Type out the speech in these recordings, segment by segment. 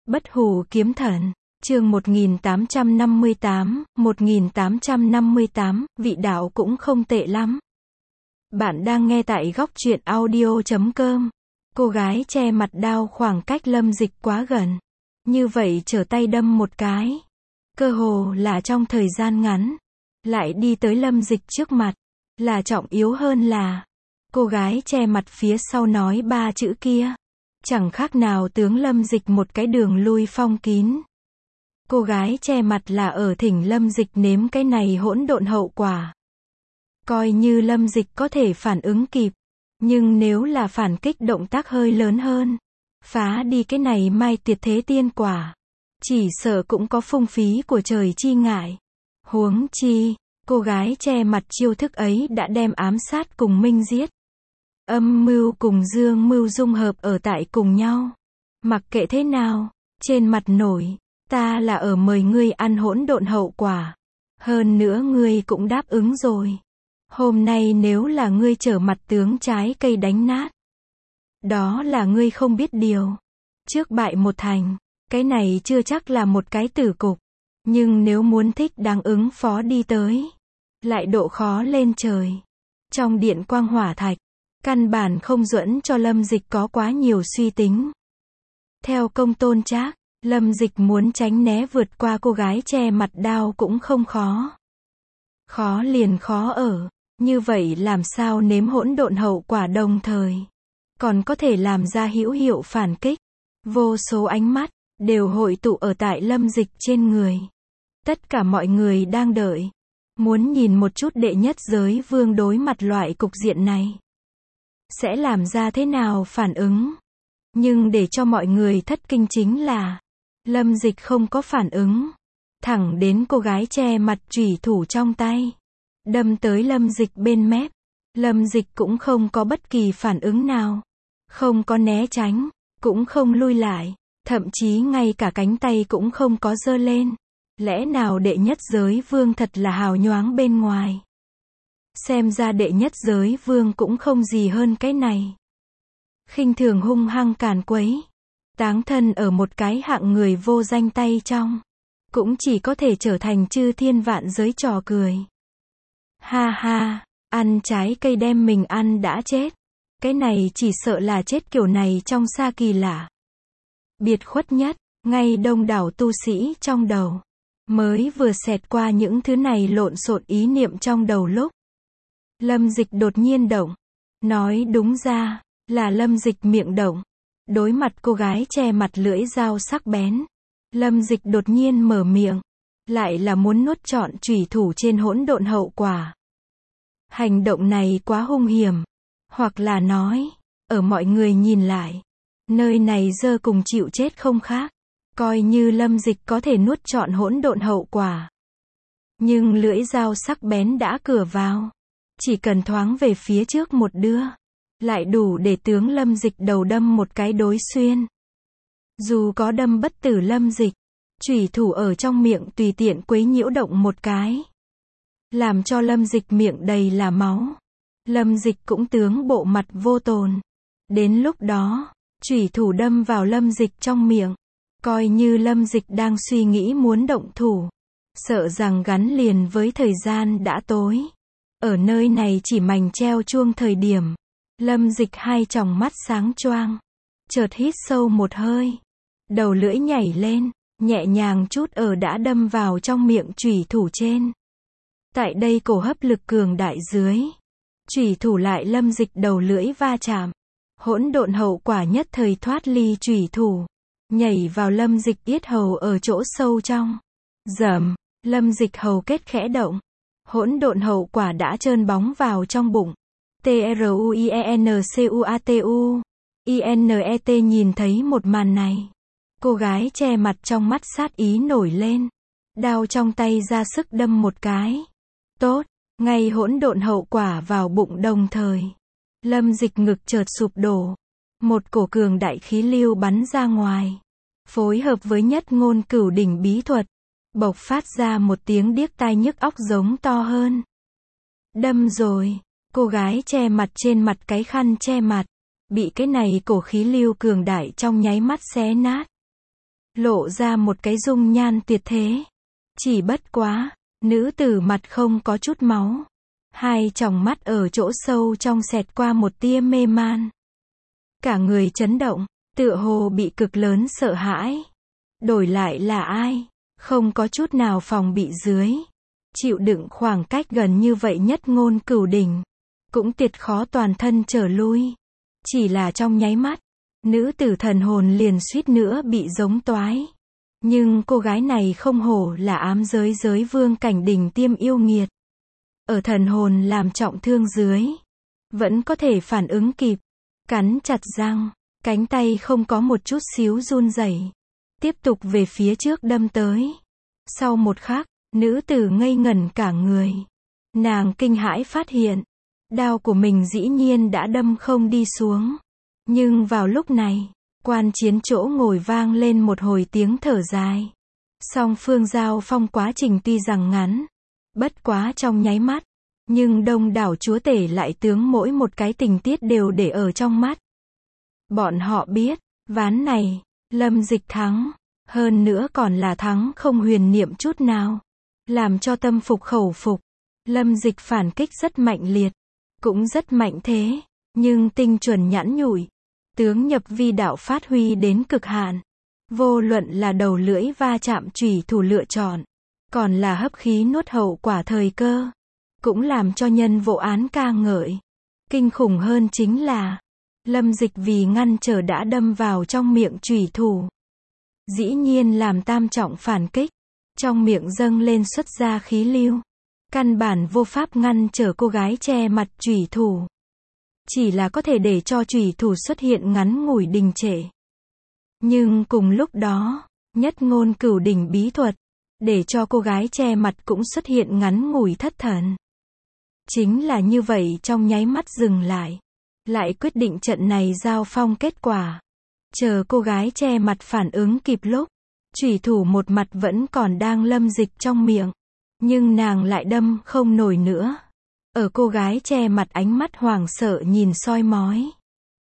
Bất hủ kiếm thần, chương 1858, vị đạo cũng không tệ lắm. Bạn đang nghe tại góc truyện audio.com. Cô gái che mặt đao khoảng cách Lâm Dịch quá gần. Như vậy trở tay đâm một cái. Cơ hồ là trong thời gian ngắn. Lại đi tới Lâm Dịch trước mặt. Là trọng yếu hơn là. Cô gái che mặt phía sau nói ba chữ kia. Chẳng khác nào tướng Lâm Dịch một cái đường lui phong kín. Cô gái che mặt là ở thỉnh Lâm Dịch nếm cái này hỗn độn hậu quả. Coi như Lâm Dịch có thể phản ứng kịp. Nhưng nếu là phản kích động tác hơi lớn hơn. Phá đi cái này mai tuyệt thế tiên quả. Chỉ sợ cũng có phung phí của trời chi ngại. Huống chi, cô gái che mặt chiêu thức ấy đã đem ám sát cùng minh giết. Âm mưu cùng dương mưu dung hợp ở tại cùng nhau. Mặc kệ thế nào, trên mặt nổi, ta là ở mời ngươi ăn hỗn độn hậu quả. Hơn nữa ngươi cũng đáp ứng rồi. Hôm nay nếu là ngươi trở mặt tướng trái cây đánh nát. Đó là ngươi không biết điều. Trước bại một thành, cái này chưa chắc là một cái tử cục. Nhưng nếu muốn thích đáng ứng phó đi tới. Lại độ khó lên trời. Trong điện quang hỏa thạch. Căn bản không duẫn cho Lâm Dịch có quá nhiều suy tính. Theo công tôn trác, Lâm Dịch muốn tránh né vượt qua cô gái che mặt đao cũng không khó. Khó liền khó ở, như vậy làm sao nếm hỗn độn hậu quả đồng thời. Còn có thể làm ra hữu hiệu phản kích. Vô số ánh mắt, đều hội tụ ở tại Lâm Dịch trên người. Tất cả mọi người đang đợi. Muốn nhìn một chút đệ nhất giới vương đối mặt loại cục diện này. Sẽ làm ra thế nào phản ứng. Nhưng để cho mọi người thất kinh chính là Lâm Dịch không có phản ứng. Thẳng đến cô gái che mặt chủy thủ trong tay. Đâm tới Lâm Dịch bên mép. Lâm Dịch cũng không có bất kỳ phản ứng nào. Không có né tránh. Cũng không lui lại. Thậm chí ngay cả cánh tay cũng không có giơ lên. Lẽ nào đệ nhất giới vương thật là hào nhoáng bên ngoài. Xem ra đệ nhất giới vương cũng không gì hơn cái này. Khinh thường hung hăng càn quấy. Táng thân ở một cái hạng người vô danh tay trong. Cũng chỉ có thể trở thành chư thiên vạn giới trò cười. Ha ha, ăn trái cây đem mình ăn đã chết. Cái này chỉ sợ là chết kiểu này trong xa kỳ lạ. Biệt khuất nhất, ngay đông đảo tu sĩ trong đầu. Mới vừa xẹt qua những thứ này lộn xộn ý niệm trong đầu lúc. Lâm Dịch đột nhiên động. Nói đúng ra, là Lâm Dịch miệng động. Đối mặt cô gái che mặt lưỡi dao sắc bén. Lâm Dịch đột nhiên mở miệng. Lại là muốn nuốt trọn chủy thủ trên hỗn độn hậu quả. Hành động này quá hung hiểm. Hoặc là nói, ở mọi người nhìn lại. Nơi này dơ cùng chịu chết không khác. Coi như Lâm Dịch có thể nuốt trọn hỗn độn hậu quả. Nhưng lưỡi dao sắc bén đã cửa vào. Chỉ cần thoáng về phía trước một đưa. Lại đủ để tướng Lâm Dịch đầu đâm một cái đối xuyên. Dù có đâm bất tử Lâm Dịch. Chủy thủ ở trong miệng tùy tiện quấy nhiễu động một cái. Làm cho Lâm Dịch miệng đầy là máu. Lâm Dịch cũng tướng bộ mặt vô tồn. Đến lúc đó, chủy thủ đâm vào Lâm Dịch trong miệng. Coi như Lâm Dịch đang suy nghĩ muốn động thủ. Sợ rằng gắn liền với thời gian đã tối. Ở nơi này chỉ mảnh treo chuông thời điểm. Lâm Dịch hai tròng mắt sáng choang. Chợt hít sâu một hơi. Đầu lưỡi nhảy lên. Nhẹ nhàng chút ở đã đâm vào trong miệng chủy thủ trên. Tại đây cổ hấp lực cường đại dưới. Chủy thủ lại Lâm Dịch đầu lưỡi va chạm. Hỗn độn hậu quả nhất thời thoát ly chủy thủ. Nhảy vào Lâm Dịch yết hầu ở chỗ sâu trong. Dầm, Lâm Dịch hầu kết khẽ động. Hỗn độn hậu quả đã trơn bóng vào trong bụng. TRUIENCUATU. INET nhìn thấy một màn này. Cô gái che mặt trong mắt sát ý nổi lên. Đao trong tay ra sức đâm một cái. Tốt, ngay hỗn độn hậu quả vào bụng đồng thời. Lâm Dịch ngực chợt sụp đổ. Một cổ cường đại khí lưu bắn ra ngoài. Phối hợp với nhất ngôn cửu đỉnh bí thuật. Bộc phát ra một tiếng điếc tai nhức óc giống to hơn. Đâm rồi. Cô gái che mặt trên mặt cái khăn che mặt. Bị cái này cổ khí lưu cường đại trong nháy mắt xé nát. lộ ra một cái dung nhan tuyệt thế. Chỉ bất quá, nữ tử mặt không có chút máu. Hai tròng mắt ở chỗ sâu trong xẹt qua một tia mê man. Cả người chấn động, tựa hồ bị cực lớn sợ hãi. Đổi lại là ai? Không có chút nào phòng bị dưới. Chịu đựng khoảng cách gần như vậy nhất ngôn cửu đỉnh. Cũng tuyệt khó toàn thân trở lui. Chỉ là trong nháy mắt, nữ tử thần hồn liền suýt nữa bị giống toái. Nhưng cô gái này không hổ là ám giới vương cảnh đỉnh tiêm yêu nghiệt. Ở thần hồn làm trọng thương dưới, vẫn có thể phản ứng kịp. Cắn chặt răng, cánh tay không có một chút xíu run rẩy, tiếp tục về phía trước đâm tới. Sau một khắc, nữ tử ngây ngẩn cả người. Nàng kinh hãi phát hiện, đao của mình dĩ nhiên đã đâm không đi xuống. Nhưng vào lúc này, quan chiến chỗ ngồi vang lên một hồi tiếng thở dài. Song phương giao phong quá trình tuy rằng ngắn, bất quá trong nháy mắt, nhưng đông đảo chúa tể lại tướng mỗi một cái tình tiết đều để ở trong mắt. Bọn họ biết, ván này, Lâm Dịch thắng, hơn nữa còn là thắng không huyền niệm chút nào, làm cho tâm phục khẩu phục. Lâm Dịch phản kích rất mạnh liệt, cũng rất mạnh thế, nhưng tinh chuẩn nhẵn nhụi, tướng nhập vi đạo phát huy đến cực hạn. Vô luận là đầu lưỡi va chạm chủy thủ lựa chọn, còn là hấp khí nuốt hậu quả thời cơ, cũng làm cho nhân vô án ca ngợi. Kinh khủng hơn chính là, Lâm Dịch vì ngăn trở đã đâm vào trong miệng chủy thủ. Dĩ nhiên làm tam trọng phản kích, trong miệng dâng lên xuất ra khí lưu. Căn bản vô pháp ngăn trở cô gái che mặt chủy thủ. Chỉ là có thể để cho chủy thủ xuất hiện ngắn ngủi đình trệ. Nhưng cùng lúc đó, nhất ngôn cửu đỉnh bí thuật, để cho cô gái che mặt cũng xuất hiện ngắn ngủi thất thần. Chính là như vậy trong nháy mắt dừng lại. Lại quyết định trận này giao phong kết quả. Chờ cô gái che mặt phản ứng kịp lúc, chủy thủ một mặt vẫn còn đang Lâm Dịch trong miệng. Nhưng nàng lại đâm không nổi nữa. Ở cô gái che mặt ánh mắt hoảng sợ nhìn soi mói.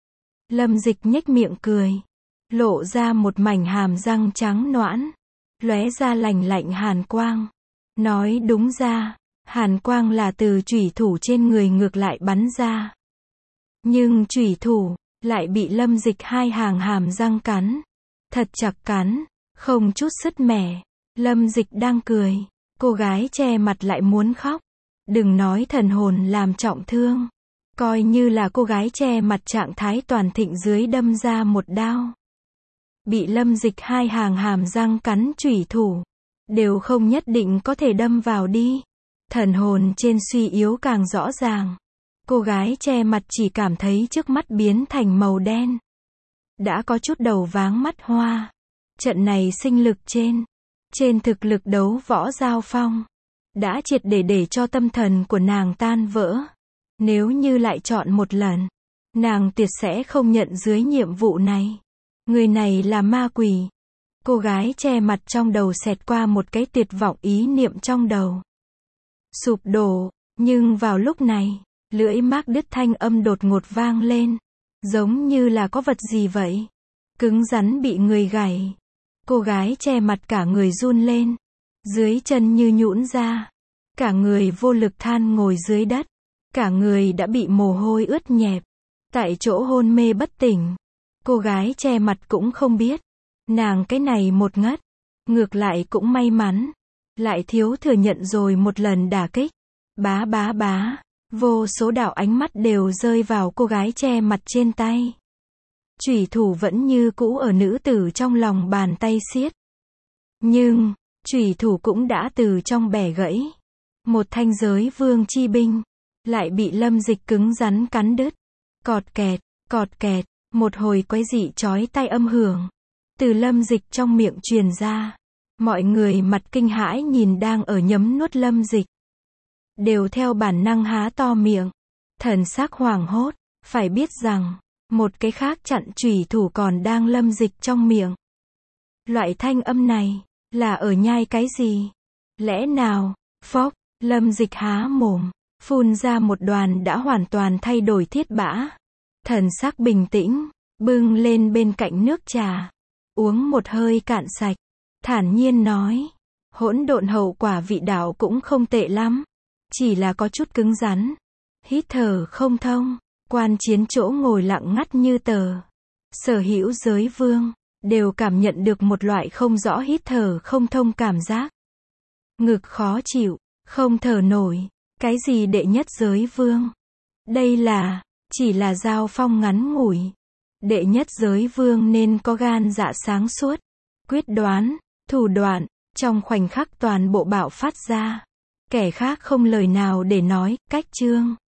Lâm Dịch nhếch miệng cười. Lộ ra một mảnh hàm răng trắng nõn. Lóe ra lành lạnh hàn quang. Nói đúng ra, hàn quang là từ chủy thủ trên người ngược lại bắn ra. Nhưng chủy thủ lại bị Lâm Dịch hai hàng hàm răng cắn. Thật chặt cắn, không chút sứt mẻ. Lâm Dịch đang cười. Cô gái che mặt lại muốn khóc. Đừng nói thần hồn làm trọng thương. Coi như là cô gái che mặt trạng thái toàn thịnh dưới đâm ra một đao. Bị Lâm Dịch hai hàng hàm răng cắn chủy thủ. Đều không nhất định có thể đâm vào đi. Thần hồn trên suy yếu càng rõ ràng. Cô gái che mặt chỉ cảm thấy trước mắt biến thành màu đen. Đã có chút đầu váng mắt hoa. Trận này sinh lực trên thực lực đấu võ giao phong, đã triệt để cho tâm thần của nàng tan vỡ. Nếu như lại chọn một lần, nàng tuyệt sẽ không nhận dưới nhiệm vụ này. Người này là ma quỷ. Cô gái che mặt trong đầu xẹt qua một cái tuyệt vọng ý niệm trong đầu. Sụp đổ, nhưng vào lúc này, lưỡi mác đứt thanh âm đột ngột vang lên. Giống như là có vật gì vậy. Cứng rắn bị người gảy. Cô gái che mặt cả người run lên. Dưới chân như nhũn ra. Cả người vô lực than ngồi dưới đất. Cả người đã bị mồ hôi ướt nhẹp. Tại chỗ hôn mê bất tỉnh. Cô gái che mặt cũng không biết. Nàng cái này một ngất. Ngược lại cũng may mắn. Lại thiếu thừa nhận rồi một lần đả kích. Bá bá bá. Vô số đạo ánh mắt đều rơi vào cô gái che mặt trên tay. Chủy thủ vẫn như cũ ở nữ tử trong lòng bàn tay siết. Nhưng, chủy thủ cũng đã từ trong bẻ gãy. Một thanh giới vương chi binh, lại bị Lâm Dịch cứng rắn cắn đứt. Cọt kẹt, một hồi quái dị chói tai âm hưởng. Từ Lâm Dịch trong miệng truyền ra. Mọi người mặt kinh hãi nhìn đang ở nhấm nuốt Lâm Dịch. Đều theo bản năng há to miệng. Thần sắc hoảng hốt, phải biết rằng, một cái khác chặn chủy thủ còn đang Lâm Dịch trong miệng. Loại thanh âm này, là ở nhai cái gì? Lẽ nào, phốc, Lâm Dịch há mồm, phun ra một đoàn đã hoàn toàn thay đổi thiết bã. Thần sắc bình tĩnh, bưng lên bên cạnh nước trà. uống một hơi cạn sạch, thản nhiên nói, hỗn độn hậu quả vị đạo cũng không tệ lắm, chỉ là có chút cứng rắn, hít thở không thông. Quan Chiến chỗ ngồi lặng ngắt như tờ. Sở hữu giới vương đều cảm nhận được một loại không rõ hít thở không thông cảm giác. Ngực khó chịu, không thở nổi. Cái gì đệ nhất giới vương? Đây là, chỉ là giao phong ngắn ngủi. Đệ nhất giới vương nên có gan dạ sáng suốt, quyết đoán, thủ đoạn, trong khoảnh khắc toàn bộ bạo phát ra. Kẻ khác không lời nào để nói, cách chương.